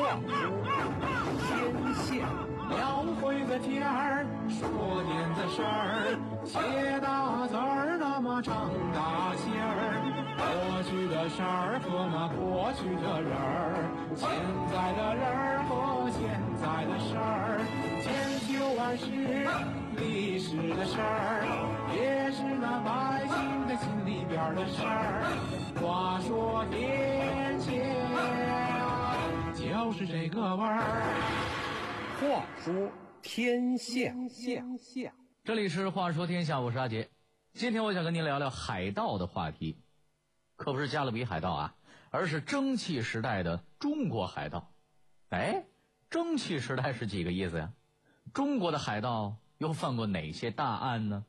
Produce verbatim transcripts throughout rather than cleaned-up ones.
天下描绘个天儿，说点子事儿，写大字儿，那么长大线儿。过去的事儿和那过去的人儿，现在的人儿和现在的事儿，千秋万世历史的事儿，也是那百姓的心里边的事儿。话说天下就是这个味儿。 话说天下， 这里是话说天下，我是阿杰。今天我想跟您聊聊海盗的话题，可不是加勒比海盗啊，而是蒸汽时代的中国海盗。哎，蒸汽时代是几个意思呀？中国的海盗又犯过哪些大案呢？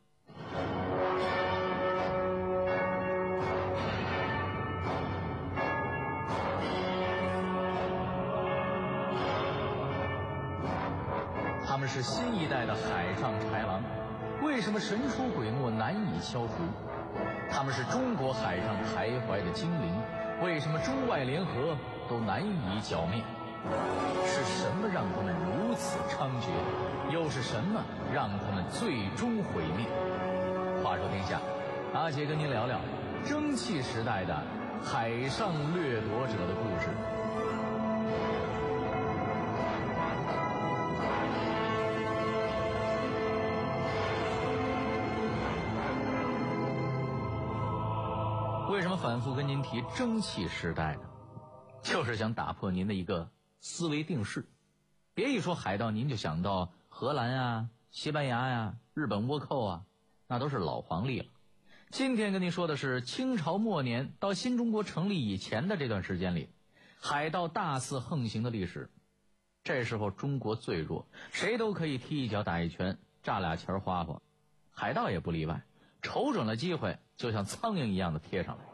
他们是新一代的海上豺狼，为什么神出鬼没难以消除？他们是中国海上徘徊的精灵，为什么中外联合都难以剿灭？是什么让他们如此猖獗？又是什么让他们最终毁灭？话说天下，阿杰跟您聊聊蒸汽时代的海上掠夺者的故事。为什么反复跟您提蒸汽时代呢？就是想打破您的一个思维定式。别一说海盗您就想到荷兰啊、西班牙呀、日本倭寇啊，那都是老黄历了。今天跟您说的是清朝末年到新中国成立以前的这段时间里，海盗大肆横行的历史。这时候中国最弱，谁都可以踢一脚打一拳，炸俩钱花花，海盗也不例外，瞅准了机会就像苍蝇一样的贴上来。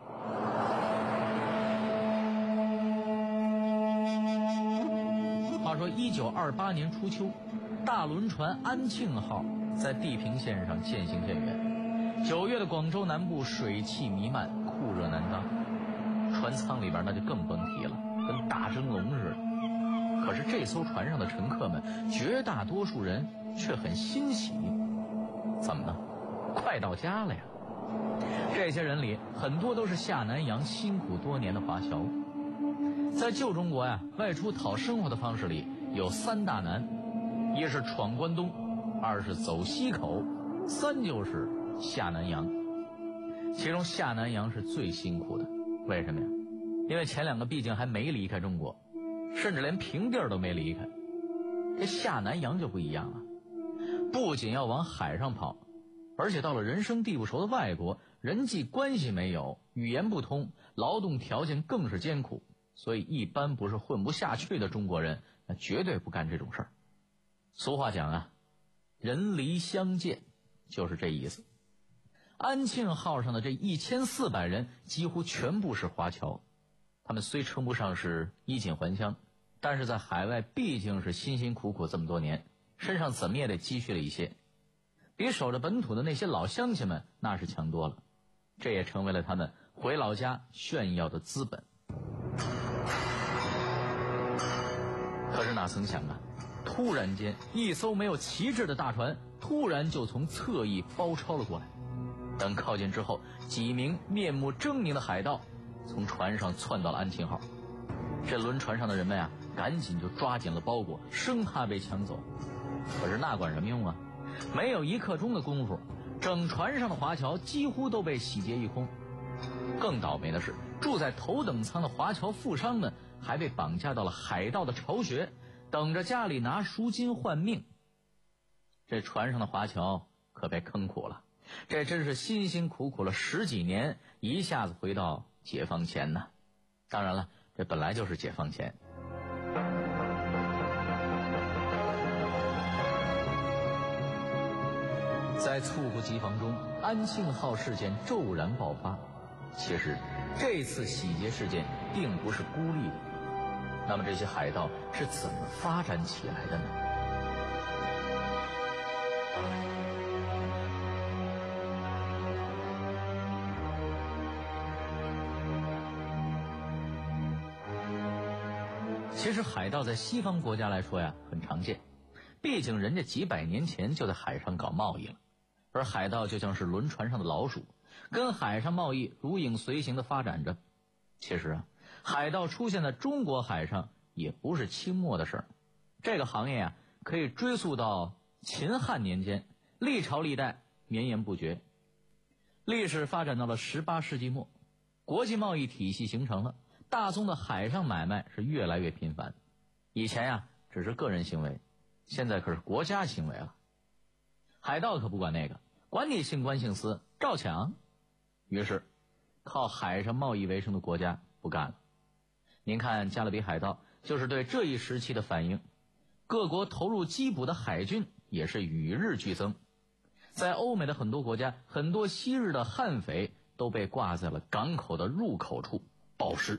话说一九二八年初秋，大轮船安庆号在地平线上渐行渐远。九月的广州南部水汽弥漫，酷热难当，船舱里边那就更甭提了，跟大蒸笼似的。可是这艘船上的乘客们绝大多数人却很欣喜，怎么呢？快到家了呀！这些人里很多都是下南洋辛苦多年的华侨。在旧中国呀，外出讨生活的方式里有三大难：一是闯关东，二是走西口，三就是下南洋。其中下南洋是最辛苦的，为什么呀？因为前两个毕竟还没离开中国，甚至连平地儿都没离开。这下南洋就不一样了，不仅要往海上跑，而且到了人生地不熟的外国，人际关系没有，语言不通，劳动条件更是艰苦，所以一般不是混不下去的中国人，那绝对不干这种事儿。俗话讲啊，人离乡见，就是这意思。安庆号上的这一千四百人几乎全部是华侨，他们虽称不上是衣锦还乡，但是在海外毕竟是辛辛苦苦这么多年，身上怎么也得积蓄了一些，比守着本土的那些老乡亲们那是强多了，这也成为了他们回老家炫耀的资本。可是哪曾想啊，突然间一艘没有旗帜的大船突然就从侧翼包抄了过来。等靠近之后，几名面目狰狞的海盗从船上窜到了安庆号。这轮船上的人们啊，赶紧就抓紧了包裹，生怕被抢走。可是那管什么用啊，没有一刻钟的功夫，整船上的华侨几乎都被洗劫一空。更倒霉的是，住在头等舱的华侨富商们还被绑架到了海盗的巢穴，等着家里拿赎金换命。这船上的华侨可被坑苦了，这真是辛辛苦苦了十几年，一下子回到解放前呢。当然了，这本来就是解放前。在猝不及防中，安庆号事件骤然爆发。其实这次洗劫事件并不是孤立的，那么这些海盗是怎么发展起来的呢？ 其实海盗在西方国家来说呀很常见，毕竟人家几百年前就在海上搞贸易了，而海盗就像是轮船上的老鼠，跟海上贸易如影随形的发展着。其实啊，海盗出现在中国海上也不是清末的事儿，这个行业啊可以追溯到秦汉年间，历朝历代绵延不绝。历史发展到了十八世纪末，国际贸易体系形成了，大宗的海上买卖是越来越频繁。以前呀只是个人行为，现在可是国家行为了。海盗可不管那个，管你姓关姓私，照抢。于是靠海上贸易为生的国家不干了。您看加勒比海盗就是对这一时期的反应，各国投入缉捕的海军也是与日俱增。在欧美的很多国家，很多昔日的悍匪都被挂在了港口的入口处暴尸。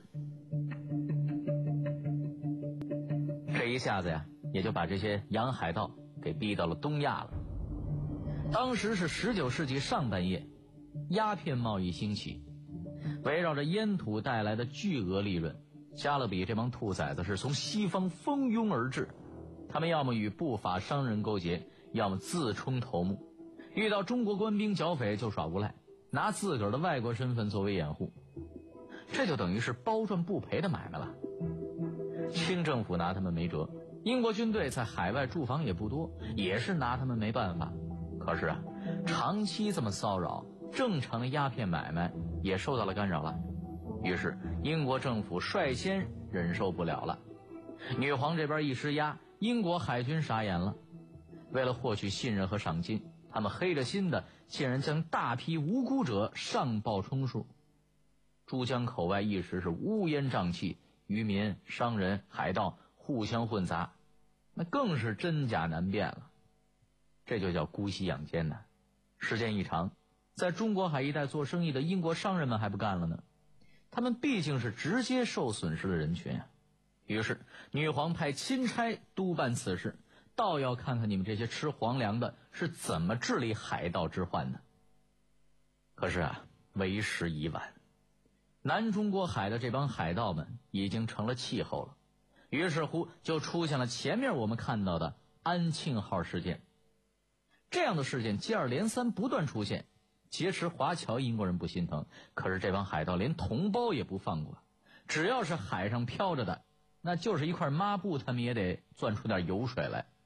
这一下子呀，也就把这些洋海盗给逼到了东亚了。当时是十九世纪上半叶，鸦片贸易兴起，围绕着烟土带来的巨额利润，加勒比这帮兔崽子是从西方蜂拥而至。他们要么与不法商人勾结，要么自充头目，遇到中国官兵剿匪就耍无赖，拿自个儿的外国身份作为掩护，这就等于是包赚不赔的买卖了。清政府拿他们没辙，英国军队在海外驻防也不多，也是拿他们没办法。可是啊，长期这么骚扰，正常的鸦片买卖也受到了干扰了。于是英国政府率先忍受不了了，女皇这边一施压，英国海军傻眼了。为了获取信任和赏金，他们黑着心的竟然将大批无辜者上报充数。珠江口外一时是乌烟瘴气，渔民、商人、海盗互相混杂，那更是真假难辨了。这就叫姑息养奸呐。时间一长，在中国海一带做生意的英国商人们还不干了呢，他们毕竟是直接受损失的人群啊。于是女皇派钦差督办此事，倒要看看你们这些吃皇粮的是怎么治理海盗之患的。可是啊，为时已晚，南中国海的这帮海盗们已经成了气候了。于是乎就出现了前面我们看到的安庆号事件。这样的事件接二连三不断出现，劫持华侨英国人不心疼，可是这帮海盗连同胞也不放过，只要是海上飘着的，那就是一块抹布，他们也得钻出点油水来。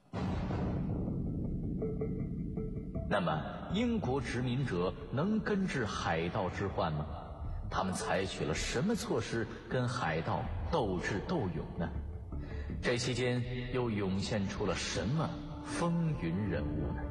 那么英国殖民者能根治海盗之患吗？他们采取了什么措施跟海盗斗智斗勇呢？这期间又涌现出了什么风云人物呢？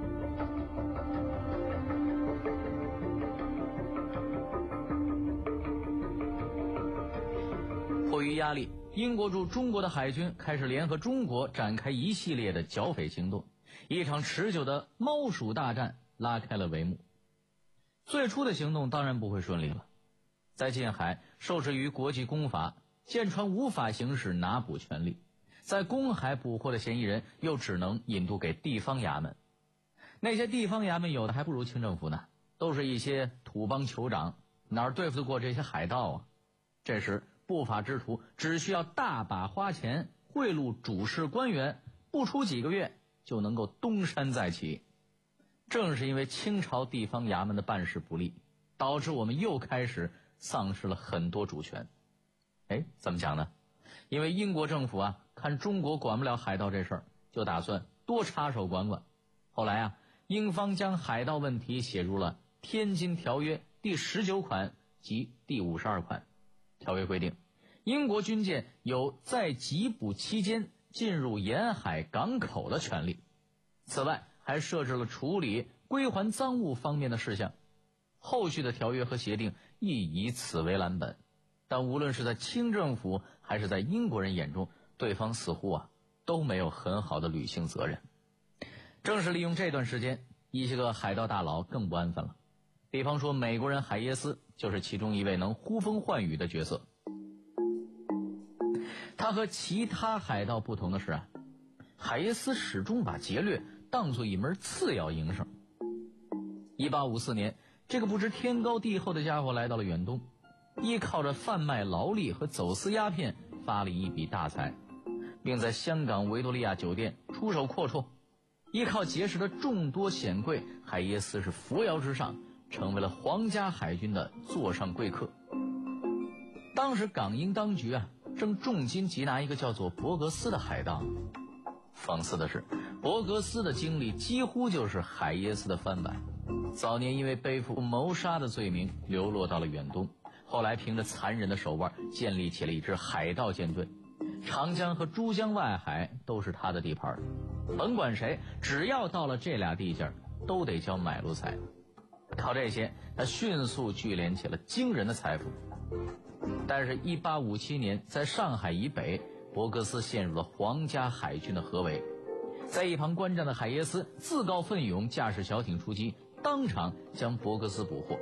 迫于压力，英国驻中国的海军开始联合中国展开一系列的剿匪行动，一场持久的猫鼠大战拉开了帷幕。最初的行动当然不会顺利了，在近海受制于国际公法，舰船无法行使拿捕权利，在公海捕获的嫌疑人又只能引渡给地方衙门。那些地方衙门有的还不如清政府呢，都是一些土邦酋长，哪儿对付得过这些海盗啊？这时不法之徒只需要大把花钱贿赂主事官员，不出几个月就能够东山再起。正是因为清朝地方衙门的办事不力，导致我们又开始丧失了很多主权。哎，怎么讲呢？因为英国政府啊，看中国管不了海盗这事儿，就打算多插手管管。后来啊，英方将海盗问题写入了《天津条约》第十九款及第五十二款。条约规定，英国军舰有在缉捕期间进入沿海港口的权利。此外，还设置了处理归还赃物方面的事项。后续的条约和协定亦以此为蓝本。但无论是在清政府还是在英国人眼中，对方似乎啊都没有很好的履行责任。正是利用这段时间，一些个海盗大佬更不安分了。比方说美国人海耶斯就是其中一位能呼风唤雨的角色。他和其他海盗不同的是啊，海耶斯始终把劫掠当作一门次要营生。一八五四年，这个不知天高地厚的家伙来到了远东，依靠着贩卖劳力和走私鸦片发了一笔大财，并在香港维多利亚酒店出手阔绰。依靠结识的众多显贵，海耶斯是扶摇直上，成为了皇家海军的座上贵客。当时港英当局啊，正重金缉拿一个叫做伯格斯的海盗。讽刺的是，伯格斯的经历几乎就是海耶斯的翻版。早年因为背负谋杀的罪名，流落到了远东，后来凭着残忍的手腕建立起了一支海盗舰队。长江和珠江外海都是他的地盘，甭管谁，只要到了这俩地界都得交买路财。靠这些，他迅速聚敛起了惊人的财富。但是一八五七年，在上海以北，伯格斯陷入了皇家海军的合围。在一旁观战的海耶斯自告奋勇，驾驶小艇出击，当场将伯格斯捕获。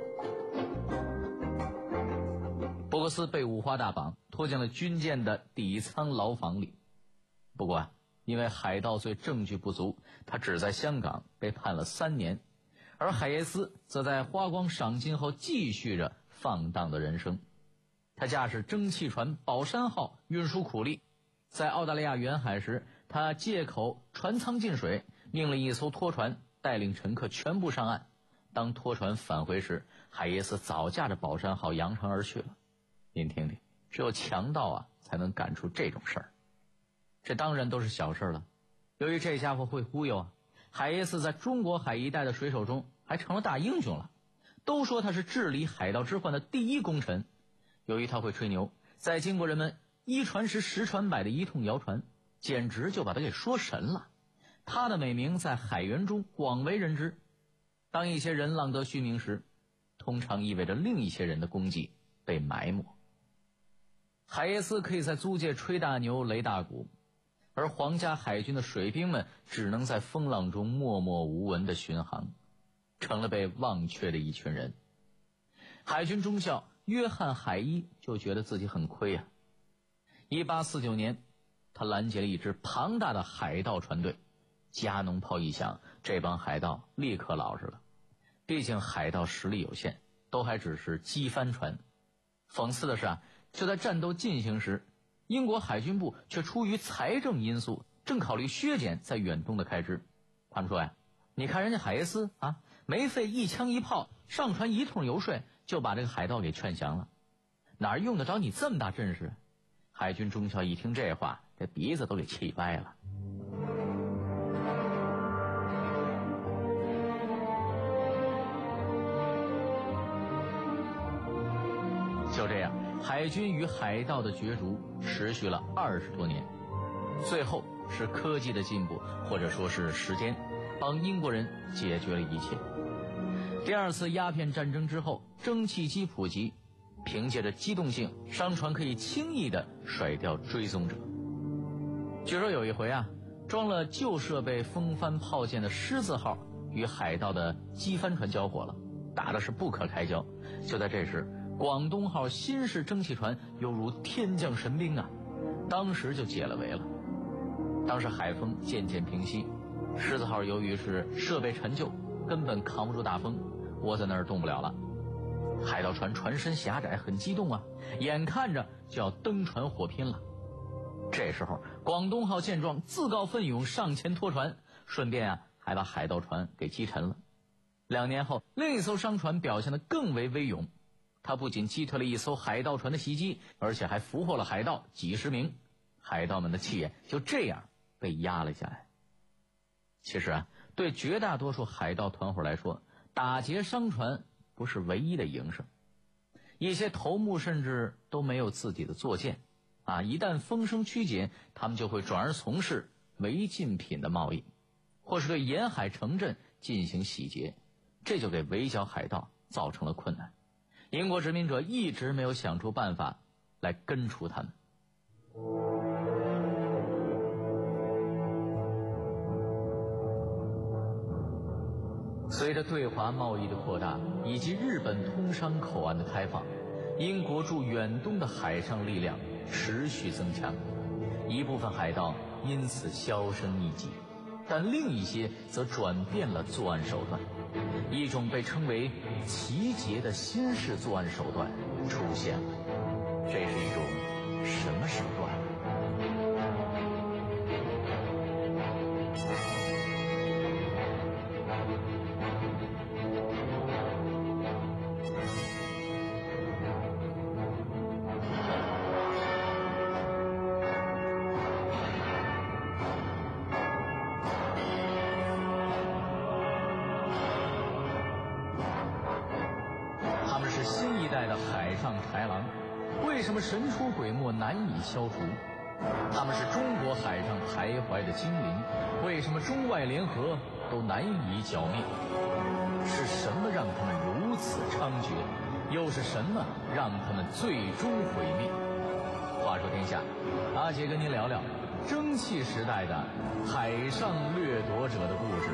伯格斯被五花大绑，拖进了军舰的底舱牢房里。不过啊，因为海盗罪证据不足，他只在香港被判了三年，而海耶斯则在花光赏金后继续着放荡的人生。他驾驶蒸汽船宝山号运输苦力，在澳大利亚远海时，他借口船舱进水，命令一艘拖船带领乘客全部上岸。当拖船返回时，海耶斯早驾着宝山号扬长而去了。您听听，只有强盗啊才能干出这种事儿。这当然都是小事了。由于这家伙会忽悠啊，海耶斯在中国海一带的水手中还成了大英雄了。都说他是治理海盗之患的第一功臣。由于他会吹牛，在经过人们一传十十传百的一通谣传，简直就把他给说神了。他的美名在海员中广为人知。当一些人浪得虚名时，通常意味着另一些人的功绩被埋没。海耶斯可以在租界吹大牛擂大鼓，而皇家海军的水兵们只能在风浪中默默无闻地巡航，成了被忘却的一群人。海军中校约翰海伊就觉得自己很亏啊。一八四九年，他拦截了一支庞大的海盗船队，加农炮一响，这帮海盗立刻老实了。毕竟海盗实力有限，都还只是机帆船。讽刺的是啊，就在战斗进行时，英国海军部却出于财政因素，正考虑削减在远东的开支。他们说呀，你看人家海耶斯啊，没费一枪一炮，上船一通游说，就把这个海盗给劝降了，哪用得着你这么大阵势？海军中校一听这话，这鼻子都给气歪了。就这样，海军与海盗的角逐持续了二十多年。最后是科技的进步，或者说是时间，帮英国人解决了一切。第二次鸦片战争之后，蒸汽机普及，凭借着机动性，商船可以轻易地甩掉追踪者。据说有一回啊，装了旧设备风帆炮舰的狮子号与海盗的机帆船交火了，打的是不可开交。就在这时，广东号新式蒸汽船犹如天降神兵啊，当时就解了围了。当时海风渐渐平息，狮子号由于是设备陈旧，根本扛不住大风，窝在那儿动不了了。海盗船船身狭窄，很激动啊，眼看着就要登船火拼了。这时候广东号见状，自告奋勇上前拖船，顺便啊还把海盗船给击沉了。两年后，另一艘商船表现得更为威勇，他不仅击退了一艘海盗船的袭击，而且还俘获了海盗几十名。海盗们的气焰就这样被压了下来。其实啊，对绝大多数海盗团伙来说，打劫商船不是唯一的营生。一些头目甚至都没有自己的坐舰啊，一旦风声趋紧，他们就会转而从事违禁品的贸易，或是对沿海城镇进行洗劫，这就给围剿海盗造成了困难。英国殖民者一直没有想出办法来根除他们。随着对华贸易的扩大以及日本通商口岸的开放，英国驻远东的海上力量持续增强，一部分海盗因此销声匿迹，但另一些则转变了作案手段。一种被称为奇劫的新式作案手段出现了，这是一种什么手段？他们是新一代的海上豺狼，为什么神出鬼没难以消除？他们是中国海上徘徊的精灵，为什么中外联合都难以剿灭？是什么让他们如此猖獗？又是什么让他们最终毁灭？话说天下，阿杰跟您聊聊蒸汽时代的海上掠夺者的故事。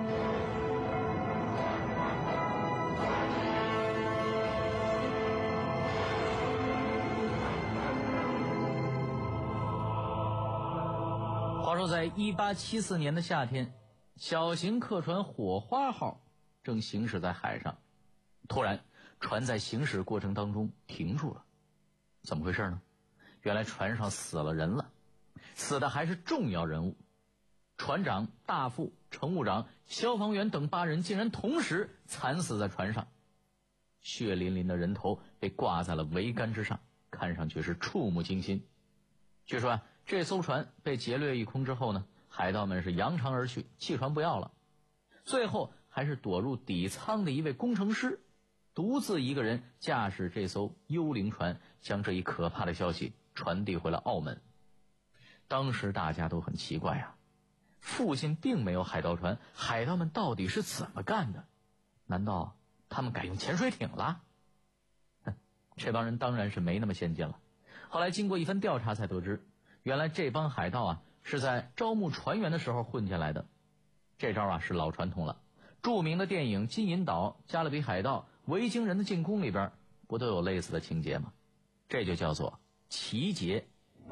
话说在一八七四年的夏天，小型客船火花号正行驶在海上，突然船在行驶过程当中停住了。怎么回事呢？原来船上死了人了，死的还是重要人物。船长、大副、乘务长、消防员等八人竟然同时惨死在船上，血淋淋的人头被挂在了桅杆之上，看上去是触目惊心。据说啊，这艘船被劫掠一空之后呢，海盗们是扬长而去，弃船不要了。最后还是躲入底舱的一位工程师，独自一个人驾驶这艘幽灵船，将这一可怕的消息传递回了澳门。当时大家都很奇怪啊，附近并没有海盗船，海盗们到底是怎么干的？难道他们改用潜水艇了？这帮人当然是没那么先进了。后来经过一番调查才得知，原来这帮海盗啊是在招募船员的时候混进来的。这招啊是老传统了，著名的电影《金银岛》《加勒比海盗》《维京人的进攻》里边不都有类似的情节吗？这就叫做奇劫。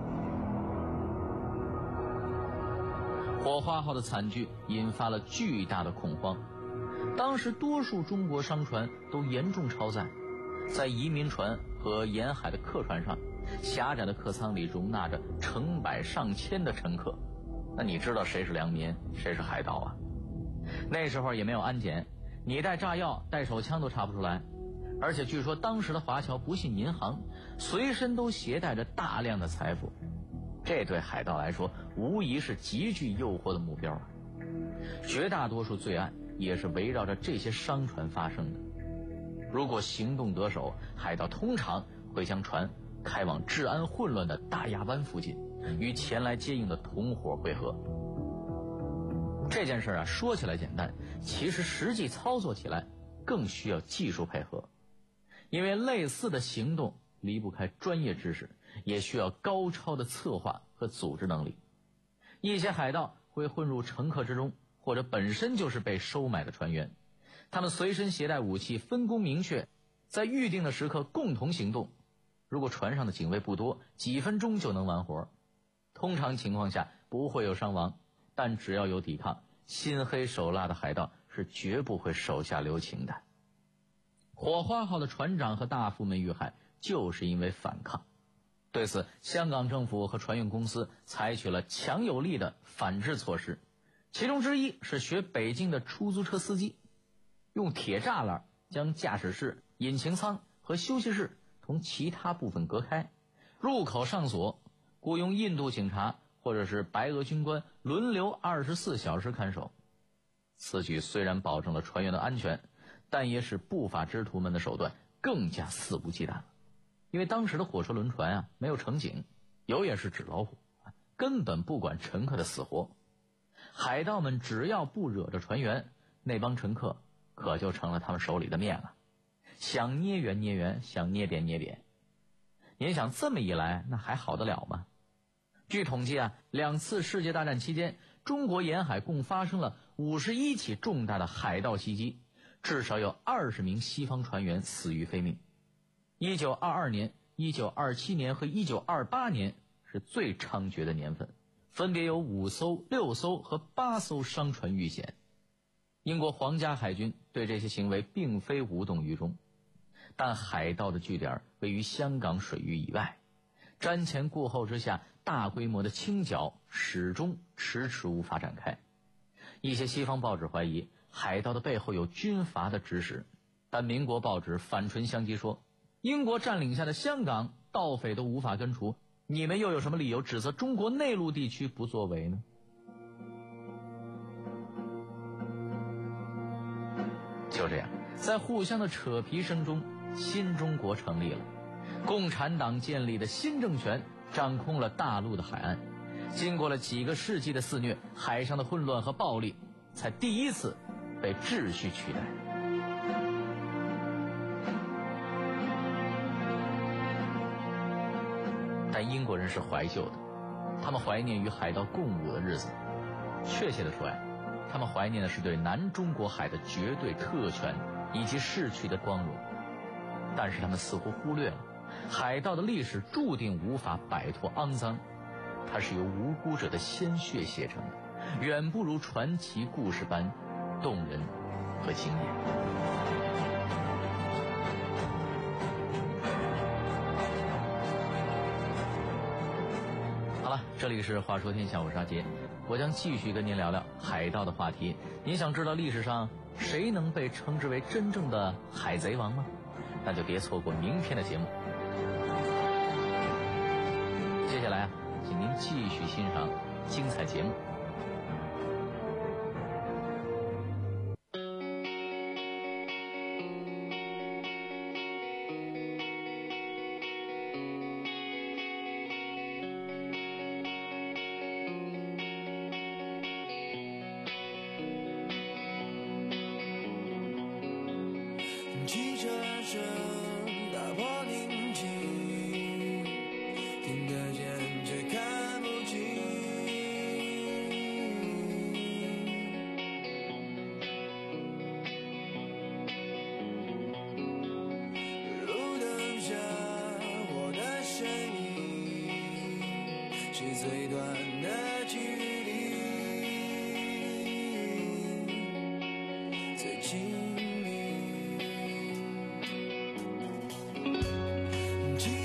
火花号的惨剧引发了巨大的恐慌，当时多数中国商船都严重超载，在移民船和沿海的客船上，狭窄的客舱里容纳着成百上千的乘客。那你知道谁是良民，谁是海盗啊？那时候也没有安检，你带炸药带手枪都查不出来。而且据说当时的华侨不信银行，随身都携带着大量的财富，这对海盗来说无疑是极具诱惑的目标啊。绝大多数罪案也是围绕着这些商船发生的。如果行动得手，海盗通常会将船开往治安混乱的大亚湾附近，与前来接应的同伙会合。这件事啊，说起来简单，其实实际操作起来更需要技术配合，因为类似的行动离不开专业知识，也需要高超的策划和组织能力。一些海盗会混入乘客之中，或者本身就是被收买的船员，他们随身携带武器，分工明确，在预定的时刻共同行动。如果船上的警卫不多，几分钟就能完活。通常情况下不会有伤亡，但只要有抵抗，心黑手辣的海盗是绝不会手下留情的。火花号的船长和大副们遇害，就是因为反抗。对此，香港政府和船运公司采取了强有力的反制措施，其中之一是学北京的出租车司机，用铁栅栏将驾驶室、引擎舱和休息室同其他部分隔开，入口上锁，雇佣印度警察或者是白俄军官轮流二十四小时看守。此举虽然保证了船员的安全，但也使不法之徒们的手段更加肆无忌惮了。因为当时的火车轮船啊没有乘警，有也是纸老虎，根本不管乘客的死活。海盗们只要不惹着船员，那帮乘客可就成了他们手里的面了，想捏圆捏圆，想捏扁捏扁。您想这么一来，那还好得了吗？据统计啊，两次世界大战期间，中国沿海共发生了五十一起重大的海盗袭击，至少有二十名西方船员死于非命。一九二二年、一九二七年和一九二八年是最猖獗的年份，分别有五艘、六艘和八艘商船遇险。英国皇家海军对这些行为并非无动于衷，但海盗的据点位于香港水域以外， 瞻前顾后之下，大规模的清剿始终迟迟无法展开。一些西方报纸怀疑海盗的背后有军阀的指使，但民国报纸反唇相讥说，英国占领下的香港盗匪都无法根除，你们又有什么理由指责中国内陆地区不作为呢？就这样，在互相的扯皮声中，新中国成立了，共产党建立的新政权掌控了大陆的海岸。经过了几个世纪的肆虐，海上的混乱和暴力才第一次被秩序取代。但英国人是怀旧的，他们怀念与海盗共舞的日子。确切的说呀，他们怀念的是对南中国海的绝对特权以及逝去的光荣。但是他们似乎忽略了，海盗的历史注定无法摆脱肮脏，它是由无辜者的鲜血写成的，远不如传奇故事般动人和经典。好了，这里是话说天下，我是阿杰，我将继续跟您聊聊海盗的话题。您想知道历史上谁能被称之为真正的海贼王吗？那就别错过明天的节目。接下来啊，请您继续欣赏精彩节目。 汽车声打破宁静，听得见却看不清，路灯下我的身影是最短的距离，最近汽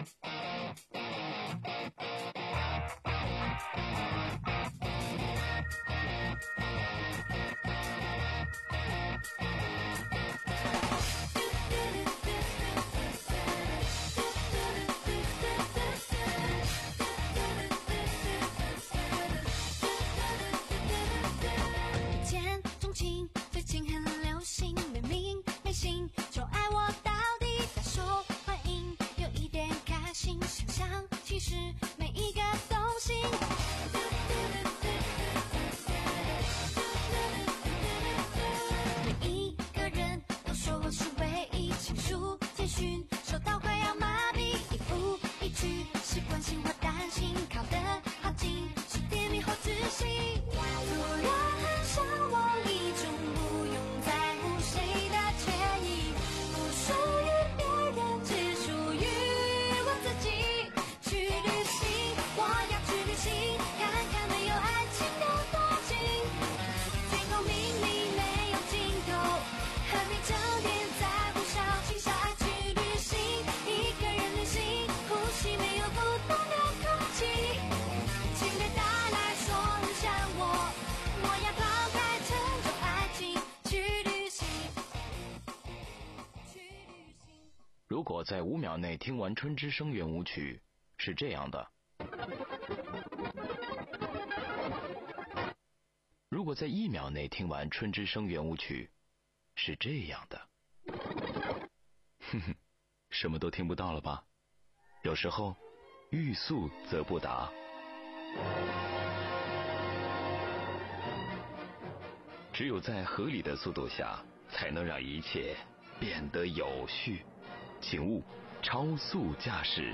如果在五秒内听完《春之声》圆舞曲，是这样的；如果在一秒内听完《春之声》圆舞曲，是这样的。哼哼，什么都听不到了吧？有时候，欲速则不达。只有在合理的速度下，才能让一切变得有序。请勿超速驾驶。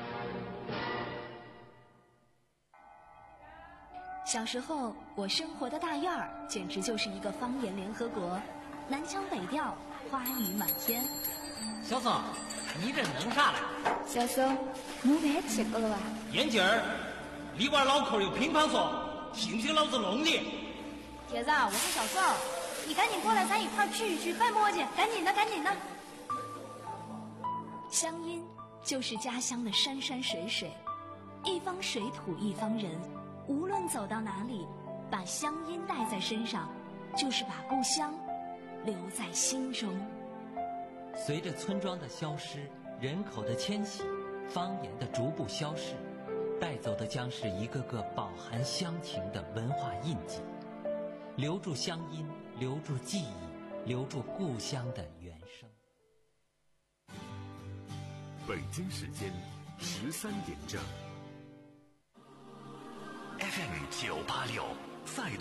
小时候，我生活的大院儿简直就是一个方言联合国，南腔北调，花语满天。 小宋，你这弄啥嘞？ 小宋，没饭吃过了吧？ 眼镜儿，你娃脑壳有乒乓球，信不信老子弄你？ 铁子，我是小宋，你赶紧过来，咱一块儿聚一聚，别磨叽，赶紧的，赶紧的。 乡音就是家乡的山山水水，一方水土一方人，无论走到哪里，把乡音带在身上，就是把故乡留在心中。 随着村庄的消失，人口的迁徙，方言的逐步消逝，带走的将是一个个饱含乡情的文化印记。留住乡音，留住记忆，留住故乡的原声。 北京时间十三点整 ，F M 九八六再度。